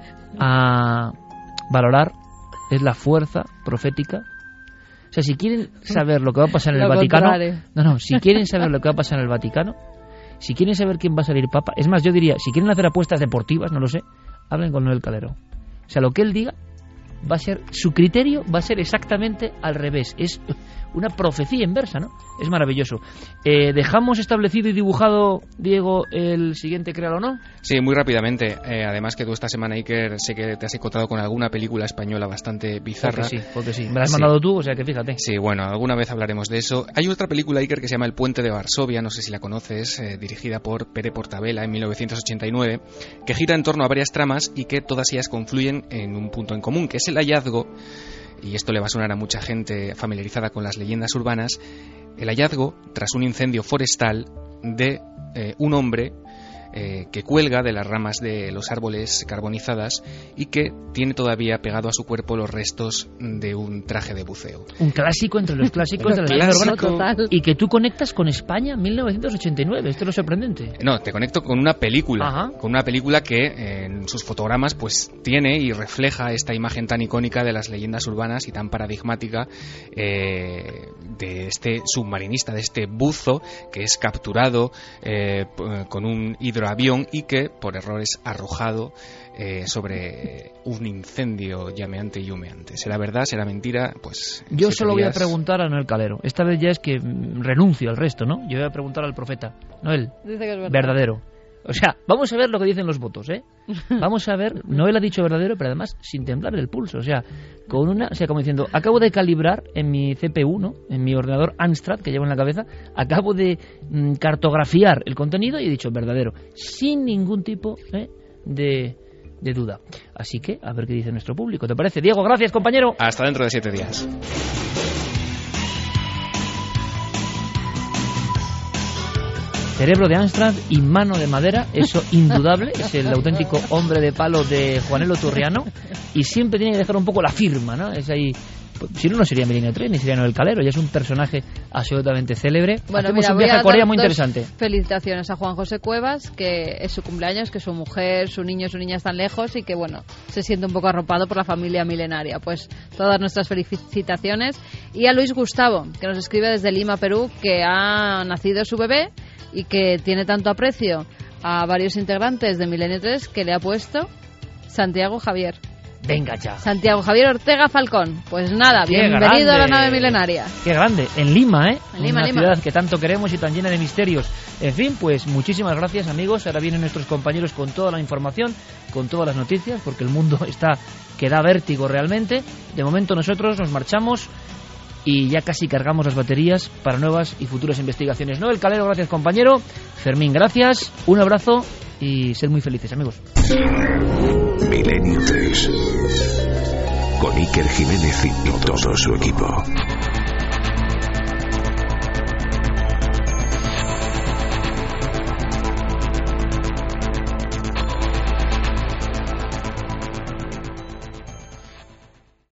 a valorar es la fuerza profética. O sea, si quieren saber lo que va a pasar en el Vaticano... Contrario. No, no, si quieren saber lo que va a pasar en el Vaticano, si quieren saber quién va a salir papa... Es más, yo diría, si quieren hacer apuestas deportivas, no lo sé, hablen con Noel Calero. O sea, lo que él diga va a ser... Su criterio va a ser exactamente al revés. Es... una profecía inversa, ¿no? Es maravilloso. Eh, ¿Dejamos establecido y dibujado, Diego, el siguiente créalo o no? Sí, muy rápidamente. Eh, además que tú esta semana, Iker, sé que te has encontrado con alguna película española bastante bizarra. Porque sí, porque sí. Me la has sí. mandado tú, o sea que fíjate. Sí, bueno, alguna vez hablaremos de eso. Hay otra película, Iker, que se llama El puente de Varsovia, no sé si la conoces, eh, dirigida por Pere Portabella en mil novecientos ochenta y nueve, que gira en torno a varias tramas y que todas ellas confluyen en un punto en común, que es el hallazgo, y esto le va a sonar a mucha gente familiarizada con las leyendas urbanas, el hallazgo, tras un incendio forestal, de eh, un hombre eh, que cuelga de las ramas de los árboles carbonizadas y que tiene todavía pegado a su cuerpo los restos de un traje de buceo. Un clásico entre los clásicos de la leyenda urbana total. Y que tú conectas con España mil novecientos ochenta y nueve. Esto es lo sorprendente. No, te conecto con una película, Ajá. con una película que eh, en sus fotogramas pues tiene y refleja esta imagen tan icónica de las leyendas urbanas y tan paradigmática eh, de este submarinista, de este buzo que es capturado eh, con un hidroavión y que por error es arrojado eh, sobre un incendio llameante y humeante. ¿Será verdad? ¿Será mentira? Pues yo solo días... voy a preguntar a Noel Calero. Esta vez ya es que renuncio al resto, ¿no? Yo voy a preguntar al profeta. Noel, dice que es verdad. Verdadero. O sea, vamos a ver lo que dicen los votos, ¿eh? Vamos a ver, Noel ha dicho verdadero, pero además sin temblar el pulso, o sea, con una, o sea, como diciendo, acabo de calibrar en mi C P U, ¿no? En mi ordenador Amstrad que llevo en la cabeza, acabo de mm, cartografiar el contenido y he dicho verdadero, sin ningún tipo ¿eh? de, de duda. Así que, a ver qué dice nuestro público. ¿Te parece? Diego, gracias, compañero. Hasta dentro de siete días. Cerebro de Amstrad y mano de madera, eso indudable, es el auténtico hombre de palo de Juanelo Turriano y siempre tiene que dejar un poco la firma, ¿no? Es ahí, si no, no sería Milenio tres ni sería Noel Calero, ya es un personaje absolutamente célebre. Bueno, Hacemos mira, un viaje a Corea muy dos interesante. Felicitaciones a Juan José Cuevas, que es su cumpleaños, que su mujer, su niño, su niña están lejos y que, bueno, se siente un poco arropado por la familia milenaria. Pues todas nuestras felicitaciones. Y a Luis Gustavo, que nos escribe desde Lima, Perú, que ha nacido su bebé y que tiene tanto aprecio a varios integrantes de Milenio tres que le ha puesto Santiago Javier. Venga ya. Santiago Javier Ortega Falcón. Pues nada, Qué bienvenido grande. a la nave milenaria. Qué grande. En Lima, ¿eh? En Lima, Una Lima. ciudad que tanto queremos y tan llena de misterios. En fin, pues muchísimas gracias, amigos. Ahora vienen nuestros compañeros con toda la información, con todas las noticias, porque el mundo está que da vértigo realmente. De momento nosotros nos marchamos y ya casi cargamos las baterías para nuevas y futuras investigaciones. Noel Calero, gracias, compañero. Fermín, gracias. Un abrazo y ser muy felices, amigos. Milenio tres con Iker Jiménez y todo su equipo.